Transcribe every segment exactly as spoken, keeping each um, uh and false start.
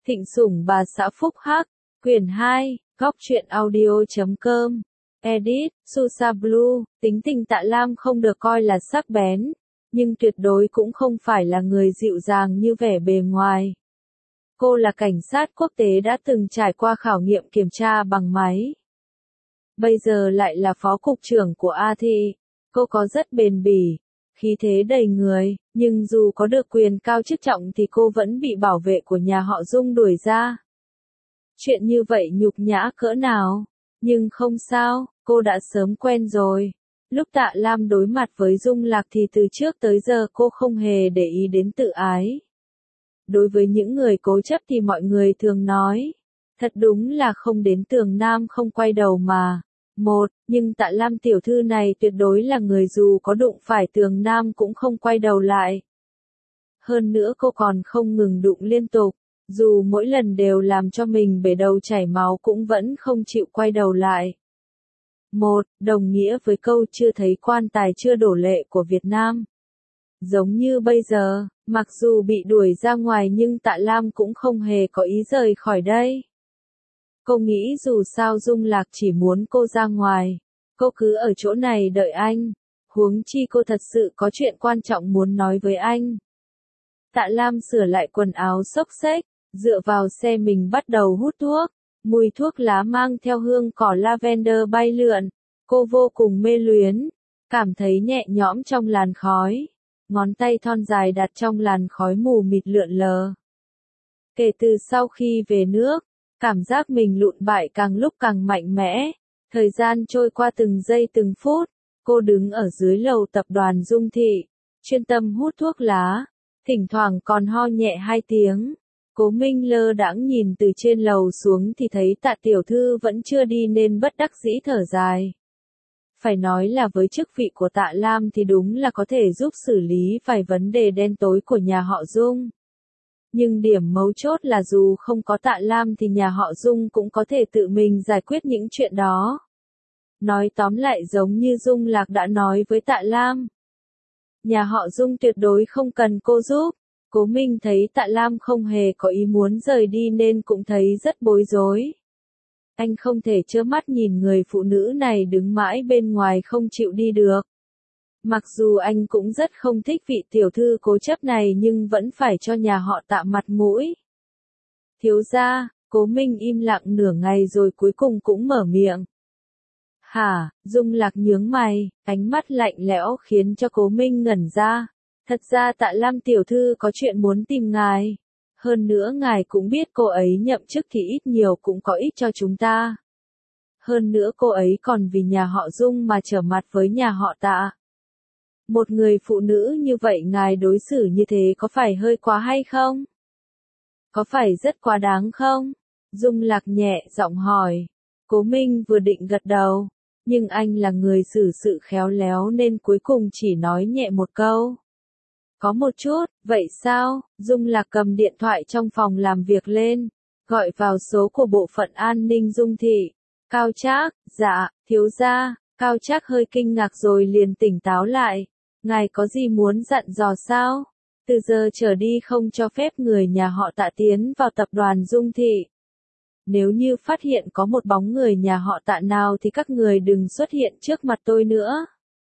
Thịnh Sủng Bà Xã Phúc Hắc, Quyển hai, Góc truyện audio chấm com, Edit, Susa Blue, tính tình Tạ Lam không được coi là sắc bén, nhưng tuyệt đối cũng không phải là người dịu dàng như vẻ bề ngoài. Cô là cảnh sát quốc tế đã từng trải qua khảo nghiệm kiểm tra bằng máy. Bây giờ lại là phó cục trưởng của A Thị. Cô có rất bền bỉ, khí thế đầy người, nhưng dù có được quyền cao chức trọng thì cô vẫn bị bảo vệ của nhà họ Dung đuổi ra. Chuyện như vậy nhục nhã cỡ nào, nhưng không sao, cô đã sớm quen rồi. Lúc Tạ Lam đối mặt với Dung Lạc thì từ trước tới giờ cô không hề để ý đến tự ái. Đối với những người cố chấp thì mọi người thường nói, thật đúng là không đến tường nam không quay đầu mà. Một, nhưng Tạ Lam tiểu thư này tuyệt đối là người dù có đụng phải tường nam cũng không quay đầu lại. Hơn nữa cô còn không ngừng đụng liên tục, dù mỗi lần đều làm cho mình bể đầu chảy máu cũng vẫn không chịu quay đầu lại. Một, đồng nghĩa với câu chưa thấy quan tài chưa đổ lệ của Việt Nam. Giống như bây giờ, mặc dù bị đuổi ra ngoài nhưng Tạ Lam cũng không hề có ý rời khỏi đây. Cô nghĩ dù sao Dung Lạc chỉ muốn cô ra ngoài, cô cứ ở chỗ này đợi anh, huống chi cô thật sự có chuyện quan trọng muốn nói với anh. Tạ Lam sửa lại quần áo xốc xếch, dựa vào xe mình bắt đầu hút thuốc, mùi thuốc lá mang theo hương cỏ lavender bay lượn, cô vô cùng mê luyến, cảm thấy nhẹ nhõm trong làn khói, ngón tay thon dài đặt trong làn khói mù mịt lượn lờ. Kể từ sau khi về nước, cảm giác mình lụn bại càng lúc càng mạnh mẽ, thời gian trôi qua từng giây từng phút, cô đứng ở dưới lầu tập đoàn Dung Thị, chuyên tâm hút thuốc lá, thỉnh thoảng còn ho nhẹ hai tiếng. Cố Minh lơ đãng nhìn từ trên lầu xuống thì thấy Tạ tiểu thư vẫn chưa đi nên bất đắc dĩ thở dài. Phải nói là với chức vị của Tạ Lam thì đúng là có thể giúp xử lý vài vấn đề đen tối của nhà họ Dung. Nhưng điểm mấu chốt là dù không có Tạ Lam thì nhà họ Dung cũng có thể tự mình giải quyết những chuyện đó. Nói tóm lại giống như Dung Lạc đã nói với Tạ Lam. Nhà họ Dung tuyệt đối không cần cô giúp. Cố Minh thấy Tạ Lam không hề có ý muốn rời đi nên cũng thấy rất bối rối. Anh không thể trơ mắt nhìn người phụ nữ này đứng mãi bên ngoài không chịu đi được. Mặc dù anh cũng rất không thích vị tiểu thư cố chấp này nhưng vẫn phải cho nhà họ Tạ mặt mũi. Thiếu gia, Cố Minh im lặng nửa ngày rồi cuối cùng cũng mở miệng. Hả, Dung Lạc nhướng mày, ánh mắt lạnh lẽo khiến cho Cố Minh ngẩn ra. Thật ra Tạ Lam tiểu thư có chuyện muốn tìm ngài. Hơn nữa ngài cũng biết cô ấy nhậm chức thì ít nhiều cũng có ích cho chúng ta. Hơn nữa cô ấy còn vì nhà họ Dung mà trở mặt với nhà họ Tạ. Một người phụ nữ như vậy ngài đối xử như thế có phải hơi quá hay không? Có phải rất quá đáng không? Dung Lạc nhẹ giọng hỏi. Cố Minh vừa định gật đầu, nhưng anh là người xử sự khéo léo nên cuối cùng chỉ nói nhẹ một câu. Có một chút, vậy sao? Dung Lạc cầm điện thoại trong phòng làm việc lên, gọi vào số của bộ phận an ninh Dung Thị. Cao Trác, dạ, thiếu gia. Cao Trác hơi kinh ngạc rồi liền tỉnh táo lại. Ngài có gì muốn dặn dò sao? Từ giờ trở đi không cho phép người nhà họ Tạ tiến vào tập đoàn Dung Thị. Nếu như phát hiện có một bóng người nhà họ Tạ nào thì các người đừng xuất hiện trước mặt tôi nữa.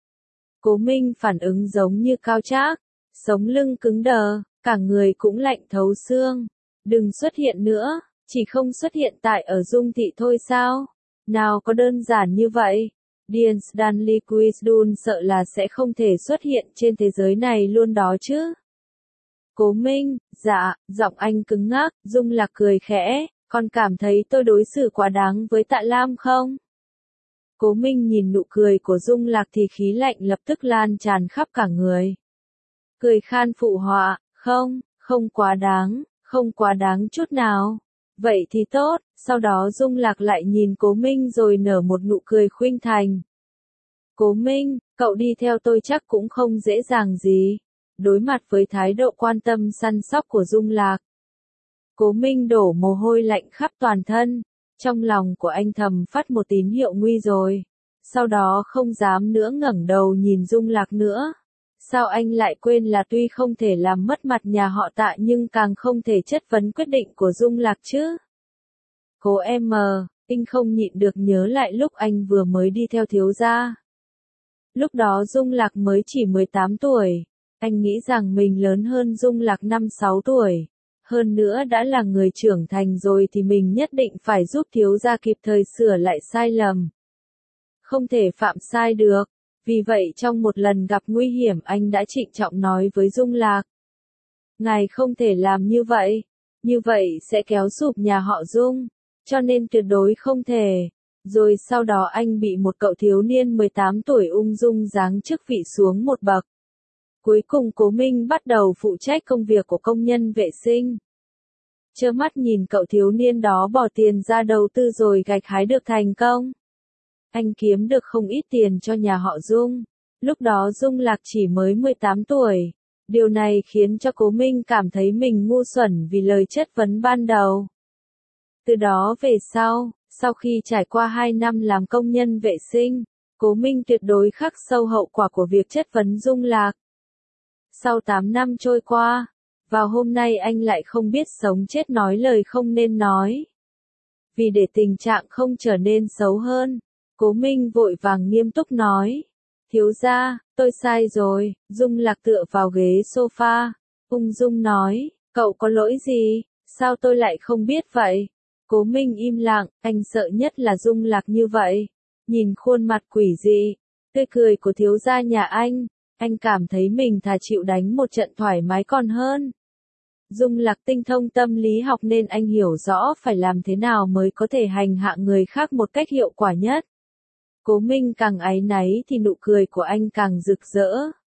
Cố Minh phản ứng giống như Cao Trác, sống lưng cứng đờ, cả người cũng lạnh thấu xương. Đừng xuất hiện nữa, chỉ không xuất hiện tại ở Dung Thị thôi sao? Nào có đơn giản như vậy. Dean Stanley Quisdun sợ là sẽ không thể xuất hiện trên thế giới này luôn đó chứ. Cố Minh, dạ, giọng anh cứng ngắc, Dung Lạc cười khẽ, còn cảm thấy tôi đối xử quá đáng với Tạ Lam không? Cố Minh nhìn nụ cười của Dung Lạc thì khí lạnh lập tức lan tràn khắp cả người. Cười khan phụ họa, không, không quá đáng, không quá đáng chút nào. Vậy thì tốt, sau đó Dung Lạc lại nhìn Cố Minh rồi nở một nụ cười khuynh thành. Cố Minh, cậu đi theo tôi chắc cũng không dễ dàng gì. Đối mặt với thái độ quan tâm săn sóc của Dung Lạc, Cố Minh đổ mồ hôi lạnh khắp toàn thân. Trong lòng của anh thầm phát một tín hiệu nguy rồi. Sau đó không dám nữa ngẩng đầu nhìn Dung Lạc nữa. Sao anh lại quên là tuy không thể làm mất mặt nhà họ Tạ nhưng càng không thể chất vấn quyết định của Dung Lạc chứ? Cố em mờ, anh không nhịn được nhớ lại lúc anh vừa mới đi theo thiếu gia. Lúc đó Dung Lạc mới chỉ mười tám tuổi, anh nghĩ rằng mình lớn hơn Dung Lạc năm sáu tuổi. Hơn nữa đã là người trưởng thành rồi thì mình nhất định phải giúp thiếu gia kịp thời sửa lại sai lầm. Không thể phạm sai được. Vì vậy trong một lần gặp nguy hiểm anh đã trịnh trọng nói với Dung Lạc. Ngài không thể làm như vậy. Như vậy sẽ kéo sụp nhà họ Dung. Cho nên tuyệt đối không thể. Rồi sau đó anh bị một cậu thiếu niên mười tám tuổi ung dung giáng chức vị xuống một bậc. Cuối cùng Cố Minh bắt đầu phụ trách công việc của công nhân vệ sinh. Trơ mắt nhìn cậu thiếu niên đó bỏ tiền ra đầu tư rồi gặt hái được thành công. Anh kiếm được không ít tiền cho nhà họ Dung. Lúc đó Dung Lạc chỉ mới mười tám tuổi. Điều này khiến cho Cố Minh cảm thấy mình ngu xuẩn vì lời chất vấn ban đầu. Từ đó về sau, sau khi trải qua hai năm làm công nhân vệ sinh, Cố Minh tuyệt đối khắc sâu hậu quả của việc chất vấn Dung Lạc. Sau tám năm trôi qua, vào hôm nay anh lại không biết sống chết nói lời không nên nói. Vì để tình trạng không trở nên xấu hơn, Cố Minh vội vàng nghiêm túc nói. Thiếu gia, tôi sai rồi. Dung Lạc tựa vào ghế sofa, ung dung nói, cậu có lỗi gì, sao tôi lại không biết vậy? Cố Minh im lặng, anh sợ nhất là Dung Lạc như vậy. Nhìn khuôn mặt quỷ dị, tươi cười của thiếu gia nhà anh, anh cảm thấy mình thà chịu đánh một trận thoải mái còn hơn. Dung Lạc tinh thông tâm lý học nên anh hiểu rõ phải làm thế nào mới có thể hành hạ người khác một cách hiệu quả nhất. Cố Minh càng áy náy thì nụ cười của anh càng rực rỡ.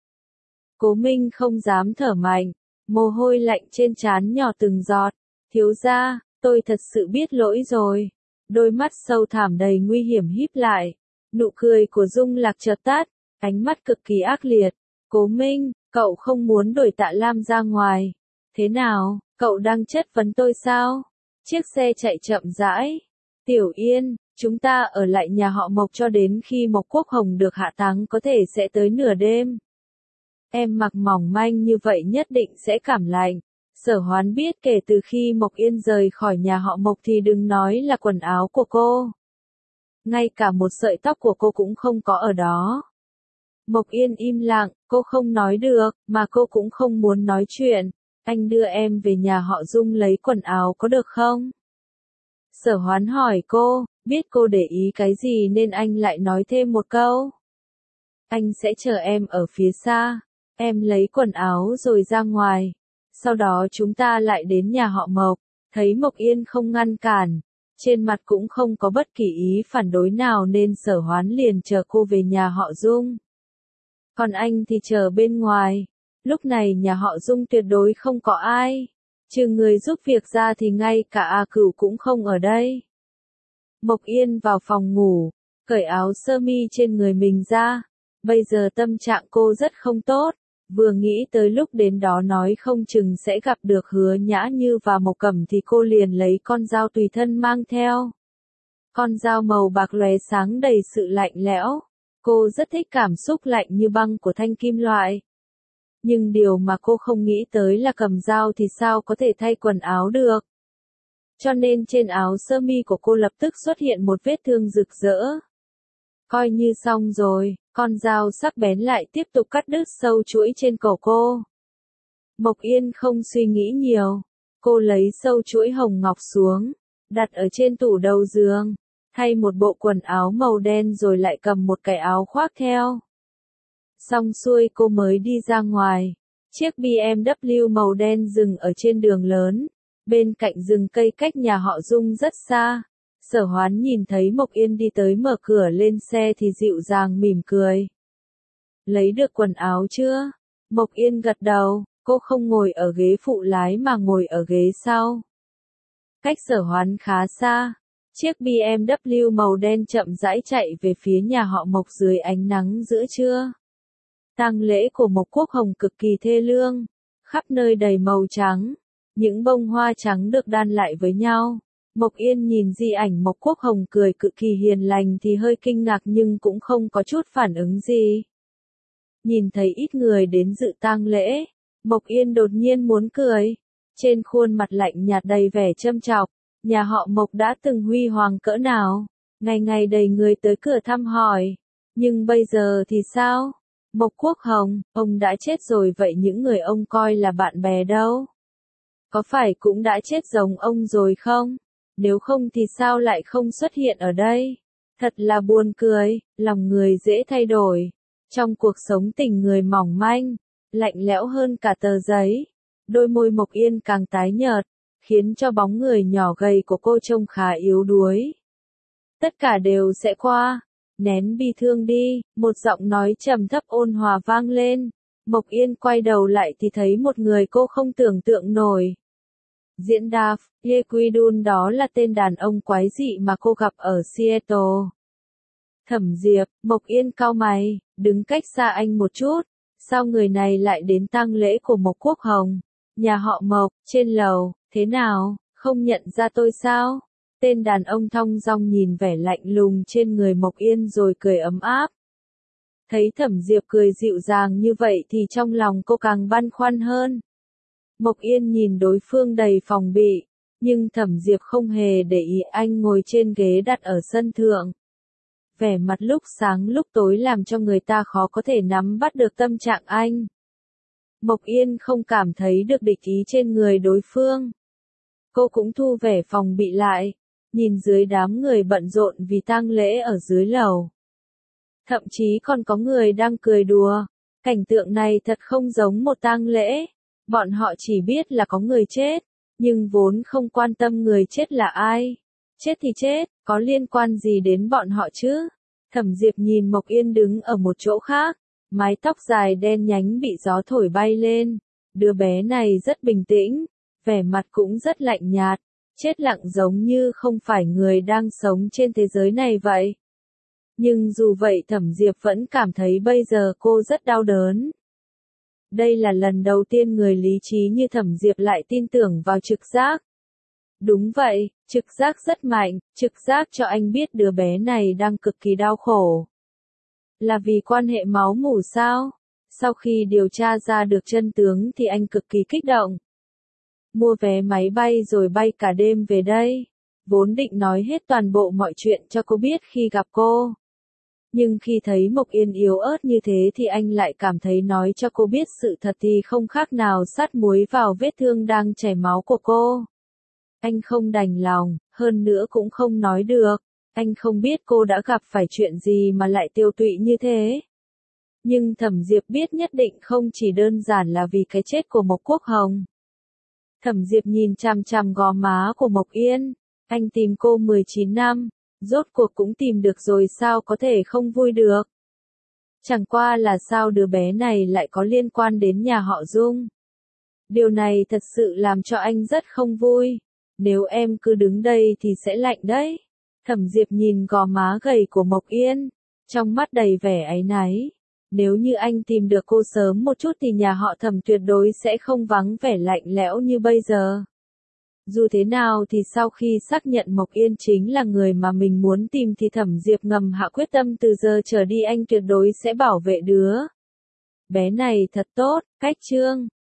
Cố Minh không dám thở mạnh, mồ hôi lạnh trên trán nhỏ từng giọt. Thiếu gia, tôi thật sự biết lỗi rồi. Đôi mắt sâu thẳm đầy nguy hiểm híp lại. Nụ cười của Dung Lạc chợt tắt, ánh mắt cực kỳ ác liệt. Cố Minh, cậu không muốn đuổi Tạ Lam ra ngoài. Thế nào, cậu đang chất vấn tôi sao? Chiếc xe chạy chậm rãi. Tiểu Yên, chúng ta ở lại nhà họ Mộc cho đến khi Mộc Quốc Hồng được hạ táng, có thể sẽ tới nửa đêm. Em mặc mỏng manh như vậy nhất định sẽ cảm lạnh. Sở Hoán biết kể từ khi Mộc Yên rời khỏi nhà họ Mộc thì đừng nói là quần áo của cô. Ngay cả một sợi tóc của cô cũng không có ở đó. Mộc Yên im lặng, cô không nói được, mà cô cũng không muốn nói chuyện. Anh đưa em về nhà họ Dung lấy quần áo có được không? Sở Hoán hỏi cô, biết cô để ý cái gì nên anh lại nói thêm một câu. Anh sẽ chờ em ở phía xa, em lấy quần áo rồi ra ngoài. Sau đó chúng ta lại đến nhà họ Mộc. Thấy Mộc Yên không ngăn cản, trên mặt cũng không có bất kỳ ý phản đối nào nên Sở Hoán liền chờ cô về nhà họ Dung. Còn anh thì chờ bên ngoài. Lúc này nhà họ Dung tuyệt đối không có ai. Trừ người giúp việc ra thì ngay cả A Cửu cũng không ở đây. Mộc Yên vào phòng ngủ, cởi áo sơ mi trên người mình ra. Bây giờ tâm trạng cô rất không tốt. Vừa nghĩ tới lúc đến đó nói không chừng sẽ gặp được Hứa Nhã Như và Mộc Cẩm thì cô liền lấy con dao tùy thân mang theo. Con dao màu bạc lóe sáng đầy sự lạnh lẽo. Cô rất thích cảm xúc lạnh như băng của thanh kim loại. Nhưng điều mà cô không nghĩ tới là cầm dao thì sao có thể thay quần áo được. Cho nên trên áo sơ mi của cô lập tức xuất hiện một vết thương rực rỡ. Coi như xong rồi, con dao sắc bén lại tiếp tục cắt đứt sâu chuỗi trên cổ cô. Mộc Yên không suy nghĩ nhiều. Cô lấy sâu chuỗi hồng ngọc xuống, đặt ở trên tủ đầu giường, thay một bộ quần áo màu đen rồi lại cầm một cái áo khoác theo. Xong xuôi cô mới đi ra ngoài. Chiếc bê em vê màu đen dừng ở trên đường lớn, bên cạnh rừng cây cách nhà họ Dung rất xa. Sở Hoán nhìn thấy Mộc Yên đi tới mở cửa lên xe thì dịu dàng mỉm cười. Lấy được quần áo chưa? Mộc Yên gật đầu, cô không ngồi ở ghế phụ lái mà ngồi ở ghế sau. Cách Sở Hoán khá xa, chiếc bê em vê màu đen chậm rãi chạy về phía nhà họ Mộc dưới ánh nắng giữa trưa. Tang lễ của Mộc Quốc Hồng cực kỳ thê lương, khắp nơi đầy màu trắng, những bông hoa trắng được đan lại với nhau. Mộc Yên nhìn di ảnh Mộc Quốc Hồng cười cực kỳ hiền lành thì hơi kinh ngạc nhưng cũng không có chút phản ứng gì. Nhìn thấy ít người đến dự tang lễ, Mộc Yên đột nhiên muốn cười. Trên khuôn mặt lạnh nhạt đầy vẻ châm chọc, nhà họ Mộc đã từng huy hoàng cỡ nào, ngày ngày đầy người tới cửa thăm hỏi. Nhưng bây giờ thì sao? Mộc Quốc Hồng, ông đã chết rồi vậy những người ông coi là bạn bè đâu? Có phải cũng đã chết giống ông rồi không? Nếu không thì sao lại không xuất hiện ở đây? Thật là buồn cười, lòng người dễ thay đổi. Trong cuộc sống tình người mỏng manh, lạnh lẽo hơn cả tờ giấy. Đôi môi Mộc Yên càng tái nhợt, khiến cho bóng người nhỏ gầy của cô trông khá yếu đuối. Tất cả đều sẽ qua, nén bi thương đi, một giọng nói trầm thấp ôn hòa vang lên. Mộc Yên quay đầu lại thì thấy một người cô không tưởng tượng nổi. Diễn Đạp, Yequidun, đó là tên đàn ông quái dị mà cô gặp ở Seattle. Thẩm Diệp, Mộc Yên cau mày, đứng cách xa anh một chút. Sao người này lại đến tang lễ của Mộc Quốc Hồng? Nhà họ Mộc, trên lầu, thế nào, không nhận ra tôi sao? Tên đàn ông thong dong nhìn vẻ lạnh lùng trên người Mộc Yên rồi cười ấm áp. Thấy Thẩm Diệp cười dịu dàng như vậy thì trong lòng cô càng băn khoăn hơn. Mộc Yên nhìn đối phương đầy phòng bị, nhưng Thẩm Diệp không hề để ý anh ngồi trên ghế đặt ở sân thượng. Vẻ mặt lúc sáng lúc tối làm cho người ta khó có thể nắm bắt được tâm trạng anh. Mộc Yên không cảm thấy được địch ý trên người đối phương. Cô cũng thu vẻ phòng bị lại, nhìn dưới đám người bận rộn vì tang lễ ở dưới lầu. Thậm chí còn có người đang cười đùa, cảnh tượng này thật không giống một tang lễ. Bọn họ chỉ biết là có người chết, nhưng vốn không quan tâm người chết là ai. Chết thì chết, có liên quan gì đến bọn họ chứ? Thẩm Diệp nhìn Mộc Yên đứng ở một chỗ khác, mái tóc dài đen nhánh bị gió thổi bay lên. Đứa bé này rất bình tĩnh, vẻ mặt cũng rất lạnh nhạt, chết lặng giống như không phải người đang sống trên thế giới này vậy. Nhưng dù vậy Thẩm Diệp vẫn cảm thấy bây giờ cô rất đau đớn. Đây là lần đầu tiên người lý trí như Thẩm Diệp lại tin tưởng vào trực giác. Đúng vậy, trực giác rất mạnh, trực giác cho anh biết đứa bé này đang cực kỳ đau khổ. Là vì quan hệ máu mủ sao? Sau khi điều tra ra được chân tướng thì anh cực kỳ kích động. Mua vé máy bay rồi bay cả đêm về đây. Vốn định nói hết toàn bộ mọi chuyện cho cô biết khi gặp cô. Nhưng khi thấy Mộc Yên yếu ớt như thế thì anh lại cảm thấy nói cho cô biết sự thật thì không khác nào sát muối vào vết thương đang chảy máu của cô. Anh không đành lòng, hơn nữa cũng không nói được. Anh không biết cô đã gặp phải chuyện gì mà lại tiêu tụy như thế. Nhưng Thẩm Diệp biết nhất định không chỉ đơn giản là vì cái chết của Mộc Quốc Hồng. Thẩm Diệp nhìn chằm chằm gò má của Mộc Yên. Anh tìm cô mười chín năm, rốt cuộc cũng tìm được rồi sao có thể không vui được. Chẳng qua là sao đứa bé này lại có liên quan đến nhà họ Dung. Điều này thật sự làm cho anh rất không vui. Nếu em cứ đứng đây thì sẽ lạnh đấy. Thẩm Diệp nhìn gò má gầy của Mộc Yên, trong mắt đầy vẻ áy náy. Nếu như anh tìm được cô sớm một chút thì nhà họ Thẩm tuyệt đối sẽ không vắng vẻ lạnh lẽo như bây giờ. Dù thế nào thì sau khi xác nhận Mộc Yên chính là người mà mình muốn tìm thì Thẩm Diệp ngầm hạ quyết tâm từ giờ trở đi anh tuyệt đối sẽ bảo vệ đứa bé này thật tốt. Cách chương